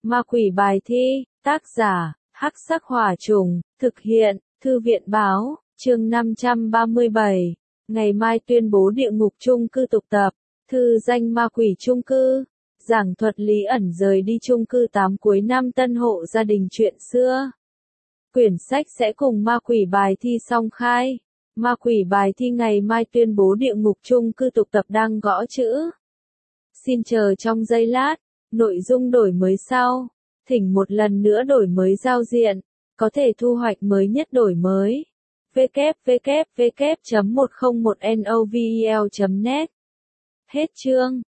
Ma quỷ bài thi, tác giả, Hắc Sắc Hỏa Trùng, thực hiện, Thư viện Báo, chương 537. Ngày mai tuyên bố địa ngục chung cư tục tập, thư danh ma quỷ chung cư, giảng thuật Lý ẩn rời đi chung cư 8 cuối năm tân hộ gia đình chuyện xưa. Quyển sách sẽ cùng ma quỷ bài thi song khai. Ma quỷ bài thi ngày mai tuyên bố địa ngục chung cư tục tập đang gõ chữ. Xin chờ trong giây lát, nội dung đổi mới sau. Thỉnh một lần nữa đổi mới giao diện, có thể thu hoạch mới nhất đổi mới. www.101novel.net. Hết chương.